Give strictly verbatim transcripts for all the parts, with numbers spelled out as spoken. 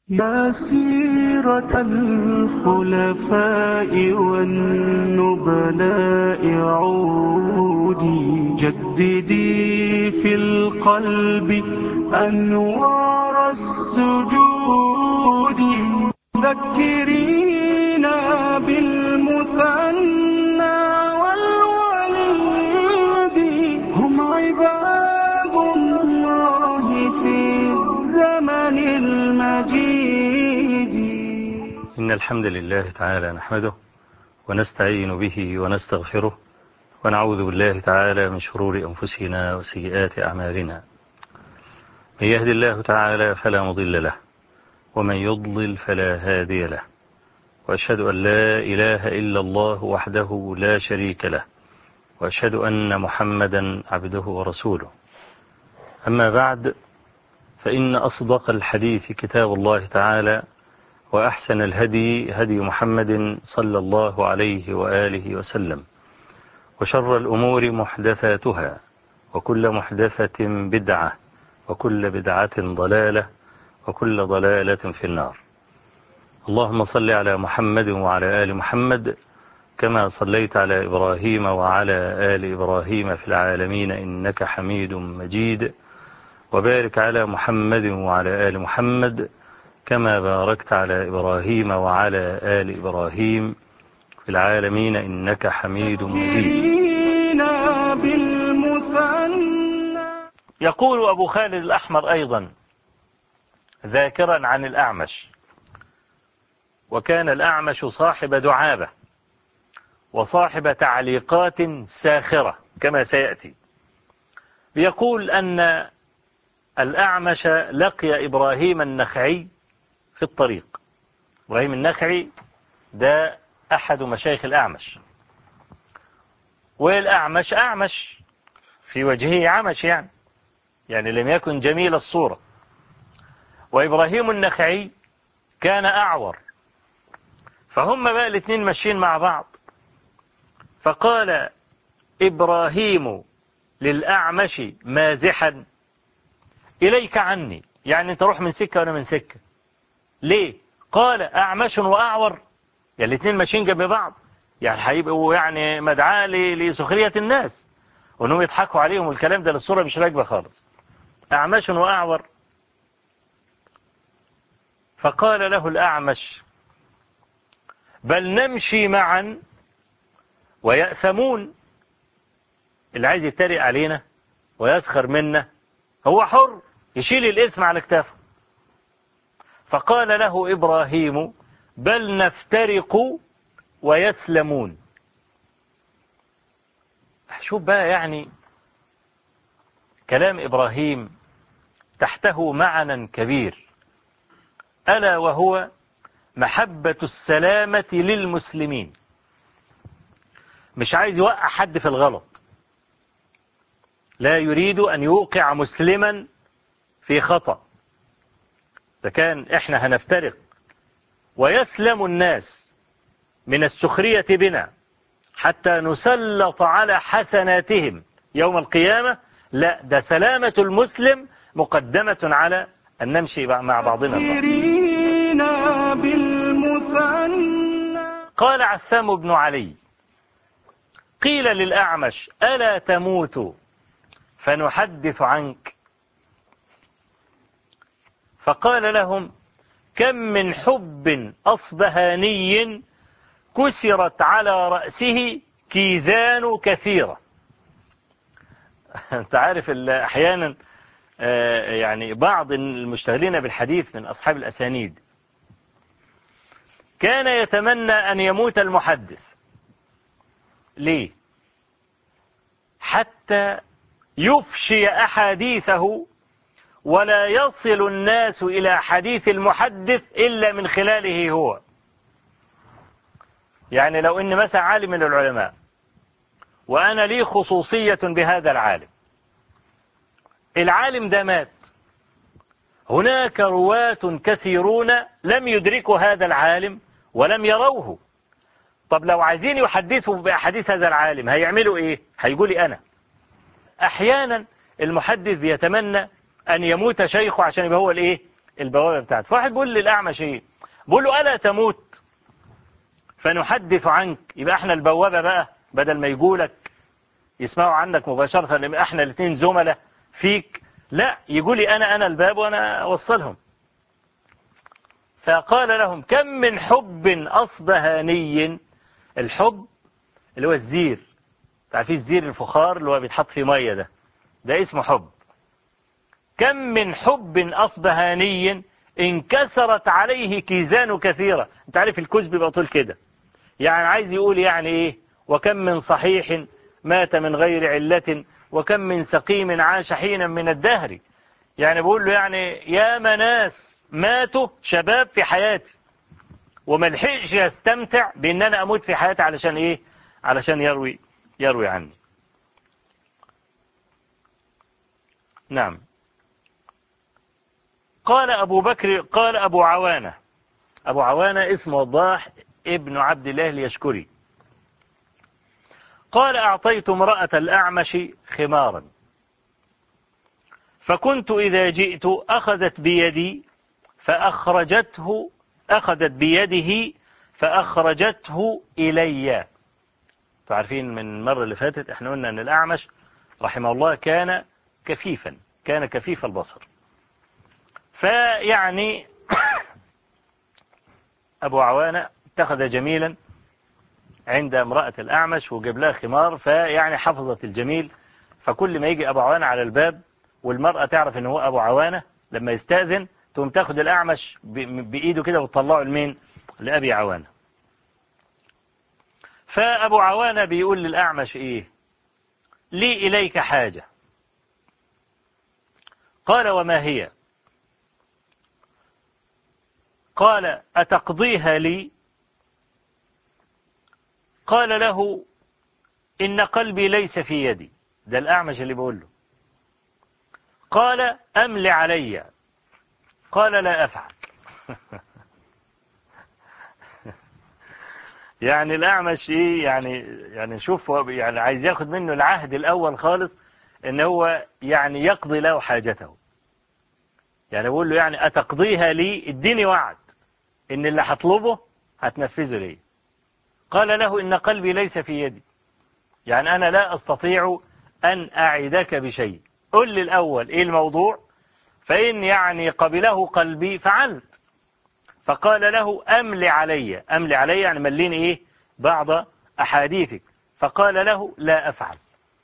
يا سيرة الخلفاء والنبلاء عودي جددي في القلب أنوار السجود ذكرينا بالمثنى والوليد هم عباد الله في الزمن المجيد. إن الحمد لله تعالى نحمده ونستعين به ونستغفره ونعوذ بالله تعالى من شرور أنفسنا وسيئات أعمالنا. من يهد الله تعالى فلا مضل له ومن يضلل فلا هادي له، وأشهد أن لا إله إلا الله وحده لا شريك له، وأشهد أن محمدا عبده ورسوله. أما بعد، فإن أصدق الحديث كتاب الله تعالى، وأحسن الهدي هدي محمد صلى الله عليه وآله وسلم، وشر الأمور محدثاتها، وكل محدثة بدعة، وكل بدعة ضلالة، وكل ضلالة في النار. اللهم صل على محمد وعلى آل محمد كما صليت على إبراهيم وعلى آل إبراهيم في العالمين إنك حميد مجيد، وبارك على محمد وعلى آل محمد كما باركت على إبراهيم وعلى آل إبراهيم في العالمين إنك حميد مجيد. يقول أبو خالد الأحمر أيضا ذاكرا عن الأعمش، وكان الأعمش صاحب دعابة وصاحب تعليقات ساخرة كما سيأتي. يقول أن الأعمش لقي إبراهيم النخعي في الطريق. إبراهيم النخعي ده أحد مشايخ الأعمش، والأعمش أعمش في وجهه عمش، يعني يعني لم يكن جميل الصورة. وإبراهيم النخعي كان أعور، فهم بقى الاثنين ماشيين مع بعض. فقال إبراهيم للأعمش مازحا إليك عني، يعني أنت روح من سكة وأنا من سكة. ليه؟ قال أعمش وأعور، يعني الاثنين ماشيين جنب بعض، يعني هيبقوا يعني مدعاة لسخرية الناس وأنهم يضحكوا عليهم، والكلام ده للصورة مش راكبة خالص. أعمش وأعور. فقال له الأعمش بل نمشي معا ويأثمون. اللي عايز يتريق علينا ويسخر منا هو حر، يشيل الإثم على كتافه. فقال له إبراهيم بل نفترق ويسلمون. شوف بقى، يعني كلام إبراهيم تحته معنى كبير، ألا وهو محبة السلامة للمسلمين. مش عايز يوقع حد في الغلط، لا يريد أن يوقع مسلما في خطأ. فكان إحنا هنفترق ويسلم الناس من السخرية بنا حتى نسلط على حسناتهم يوم القيامة. لا، ده سلامة المسلم مقدمة على أن نمشي مع بعضنا البعض. قال عثام بن علي قيل للأعمش ألا تموت فنحدث عنك؟ فقال لهم كم من حب أصبهاني كسرت على رأسه كيزان كثيرة. أنت عارف أحيانا يعني بعض المشتغلين بالحديث من أصحاب الأسانيد كان يتمنى أن يموت المحدث. ليه؟ حتى يفشي أحاديثه ولا يصل الناس إلى حديث المحدث إلا من خلاله هو. يعني لو إن مثلا عالم من العلماء وأنا لي خصوصية بهذا العالم، العالم ده مات، هناك رواة كثيرون لم يدركوا هذا العالم ولم يروه. طب لو عايزين يحدثوا بأحاديث هذا العالم هيعملوا إيه؟ هيقولي أنا. أحيانا المحدث بيتمنى أن يموت شيخه عشان يبقى هو الإيه؟ البوابة بتاعته. فواحد بيقول للأعمش إيه؟ بيقول له ألا تموت فنحدث عنك؟ يبقى احنا البوابة بقى، بدل ما يقولك يسمعوا عنك مباشرة لما احنا الاثنين زملاء فيك، لا يقولي أنا أنا الباب وأنا أوصلهم. فقال لهم كم من حب أصبهاني. الحب اللي هو الزير، تعرفين الزير الفخار اللي هو بيتحط فيه مية ده، ده اسمه حب. كم من حب أصبهاني انكسرت عليه كيزان كثيرة. انت عارف الكوز بيبقى طول كده، يعني عايز يقول يعني ايه؟ وكم من صحيح مات من غير علة وكم من سقيم عاش حينا من الدهر. يعني بقول له يعني يا مناس ماتوا شباب في حياتي وما لحقش يستمتع بان انا اموت في حياتي علشان ايه؟ علشان يروي يروي عني. نعم. قال أبو بكر، قال أبو عوانة، أبو عوانة اسمه وضاح ابن عبد الله اليشكري، قال أعطيت امرأة الأعمش خمارا فكنت إذا جئت أخذت بيدي فأخرجته، أخذت بيده فأخرجته إلي. تعرفين من المرة اللي فاتت احنا قلنا أن الأعمش رحمه الله كان كفيفا، كان كفيف البصر. فيعني أبو عوانة اتخذ جميلا عند امرأة الأعمش وجاب لها خمار، فيعني حفظت الجميل. فكل ما يجي أبو عوانة على الباب والمرأة تعرف أنه هو أبو عوانة، لما يستأذن تقوم تاخد الأعمش بإيده كده وتطلعه لمين؟ لأبي عوانة. فأبو عوانة بيقول للأعمش إيه؟ لي إليك حاجة. قال وما هي؟ قال أتقضيها لي؟ قال له إن قلبي ليس في يدي. ده الأعمش اللي بيقول له. قال أمل علي. قال لا أفعل. يعني الأعمش إيه يعني؟ يعني شوف يعني عايز ياخد منه العهد الأول خالص إن هو يعني يقضي له حاجته. يعني بقول له يعني أتقضيها لي؟ اديني وعد إن اللي هطلبه هتنفذه لي. قال له إن قلبي ليس في يدي، يعني أنا لا أستطيع أن أعدك بشيء. قل لي الأول إيه الموضوع، فإن يعني قبله قلبي فعلت. فقال له أملي علي. أملي علي يعني مليني إيه؟ بعض أحاديثك. فقال له لا أفعل.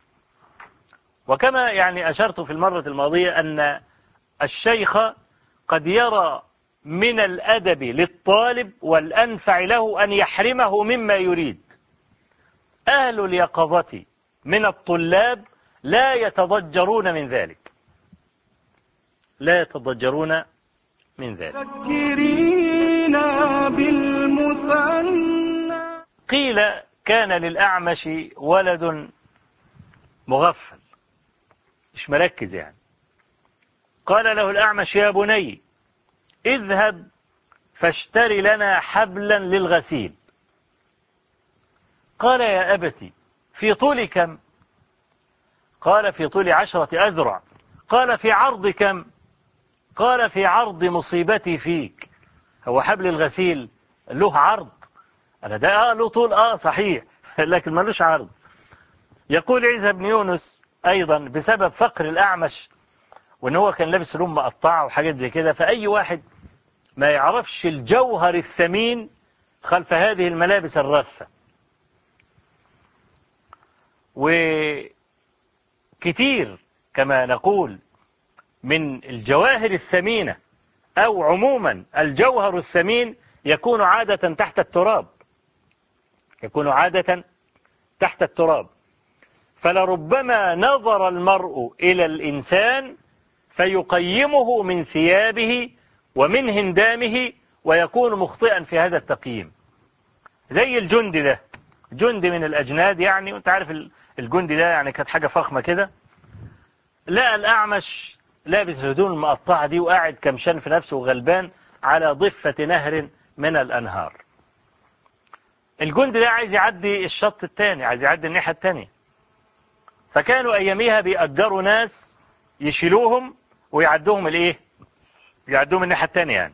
وكما يعني أشرت في المرة الماضية أن الشيخ قد يرى من الأدب للطالب والأنفع له أن يحرمه مما يريد. أهل اليقظة من الطلاب لا يتضجرون من ذلك، لا يتضجرون من ذلك. قيل كان للأعمش ولد مغفل مش مركز يعني. قال له الأعمش يا بني اذهب فاشتري لنا حبلا للغسيل. قال يا أبتي في طول كم؟ قال في طول عشرة أذرع. قال في عرض كم؟ قال في عرض مصيبتي فيك. هو حبل الغسيل له عرض؟ أنا ده آه له طول آه صحيح لكن ملوش عرض. يقول عيسى بن يونس أيضا بسبب فقر الأعمش وإن هو كان لابس هدوم مقطعة وحاجات زي كده، فأي واحد ما يعرفش الجوهر الثمين خلف هذه الملابس الرثة. وكتير كما نقول من الجواهر الثمينة أو عموما الجوهر الثمين يكون عادة تحت التراب، يكون عادة تحت التراب. فلربما نظر المرء إلى الإنسان فيقيمه من ثيابه ومن هندامه ويكون مخطئا في هذا التقييم. زي الجندي ده، جندي من الأجناد يعني، وانت عارف الجندي ده يعني كانت حاجة فخمة كده. لقى الأعمش لابس الهدوم المقطعة دي وقاعد كمشان في نفسه وغلبان على ضفة نهر من الأنهار. الجندي ده عايز يعدي الشط الثاني، عايز يعدي الناحية الثانية. فكانوا أياميها بيأجروا ناس يشيلوهم ويعدوهم الايه؟ يعدوه من الناحية التانية يعني.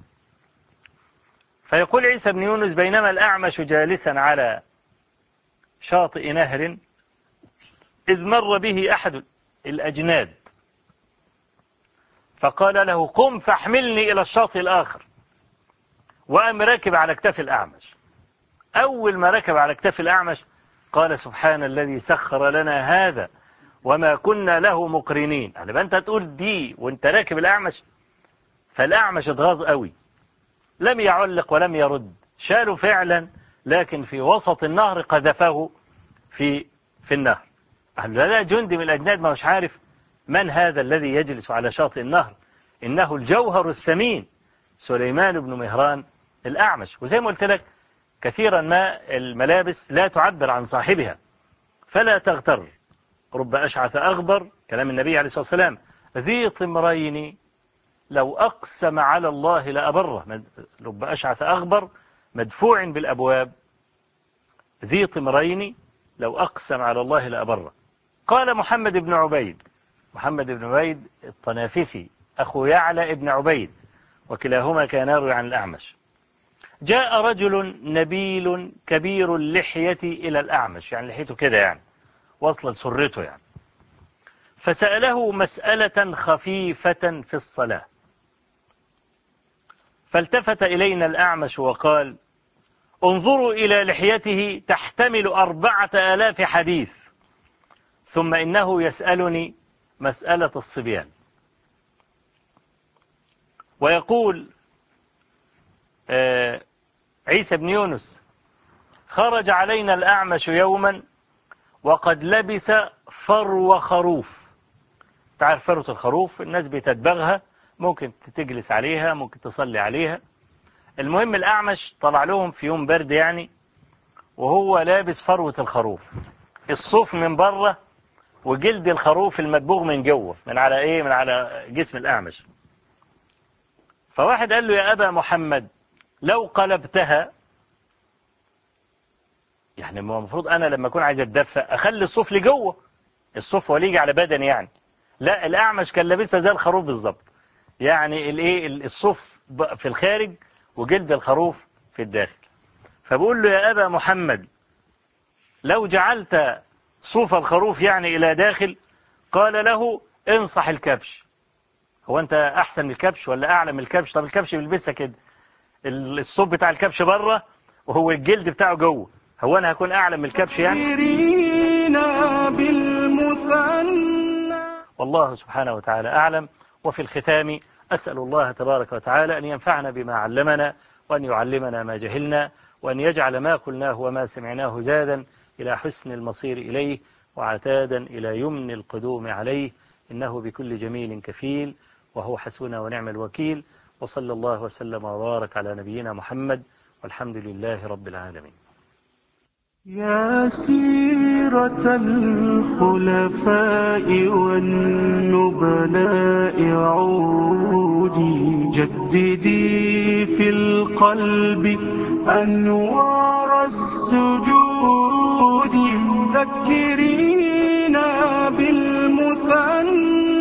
فيقول عيسى بن يونس: بينما الأعمش جالسا على شاطئ نهر إذ مر به أحد الأجناد فقال له: قم فاحملني إلى الشاطئ الآخر. وقام راكب على كتاف الأعمش. أول ما ركب على كتاف الأعمش قال: سبحان الذي سخر لنا هذا وما كنا له مقرنين. يعني أنت تقول دي وأنت راكب الأعمش؟ فالأعمش اتغاظ قوي، لم يعلق ولم يرد، شاله فعلا، لكن في وسط النهر قذفه في في النهر. قال له: لا، جندي من الأجناد ما مش عارف من هذا الذي يجلس على شاطئ النهر؟ إنه الجوهر الثمين سليمان بن مهران الأعمش. وزي ما قلت لك كثيرا ما الملابس لا تعبر عن صاحبها، فلا تغتر. رب أشعث أغبر، كلام النبي عليه الصلاة والسلام، ذي طمرين لو أقسم على الله لأبره. رب أشعث أغبر مدفوع بالأبواب، ذي طمرين لو أقسم على الله لأبره. قال محمد بن عبيد، محمد بن عبيد الطنافسي أخو يعلى بن عبيد، وكلاهما كان يروي عن الأعمش: جاء رجل نبيل كبير اللحية إلى الأعمش، يعني لحيته كده يعني وصل لسرته يعني، فسأله مسألة خفيفة في الصلاة، فالتفت إلينا الأعمش وقال: انظروا إلى لحيته تحتمل أربعة آلاف حديث، ثم إنه يسألني مسألة الصبيان. ويقول آه عيسى بن يونس: خرج علينا الأعمش يوما وقد لبس فرو خروف. تعرف فروة الخروف؟ الناس بتدبغها، ممكن تجلس عليها، ممكن تصلي عليها. المهم الأعمش طلع لهم في يوم برد يعني، وهو لابس فروة الخروف، الصوف من بره وجلد الخروف المدبوغ من جوه، من على ايه؟ من على جسم الأعمش. فواحد قال له: يا أبا محمد لو قلبتها، يعني المفروض أنا لما أكون عايز أتدفى أخلي الصوف لجوه، الصوف هو يجي على بدني يعني. لا، الأعمش كان لابسها زي الخروف بالظبط، يعني الايه الصوف في الخارج وجلد الخروف في الداخل. فبقول له: يا أبا محمد لو جعلت صوف الخروف يعني إلى داخل. قال له: انصح الكبش. هو أنت أحسن من الكبش ولا أعلى من الكبش؟ طب الكبش بيلبسها كده، الصوف بتاع الكبش بره وهو الجلد بتاعه جوه، هو أنا هكون أعلى من الكبش يعني؟ والله سبحانه وتعالى أعلم. وفي الختام أسأل الله تبارك وتعالى أن ينفعنا بما علمنا، وأن يعلمنا ما جهلنا، وأن يجعل ما قلناه وما سمعناه زادا إلى حسن المصير إليه، وعتادا إلى يمن القدوم عليه، إنه بكل جميل كفيل، وهو حسبنا ونعم الوكيل. وصلى الله وسلم وبارك على نبينا محمد، والحمد لله رب العالمين. يا سيرة الخلفاء والنبلاء عودي، جددي في القلب أنوار السجود، ذكرينا بالمثنى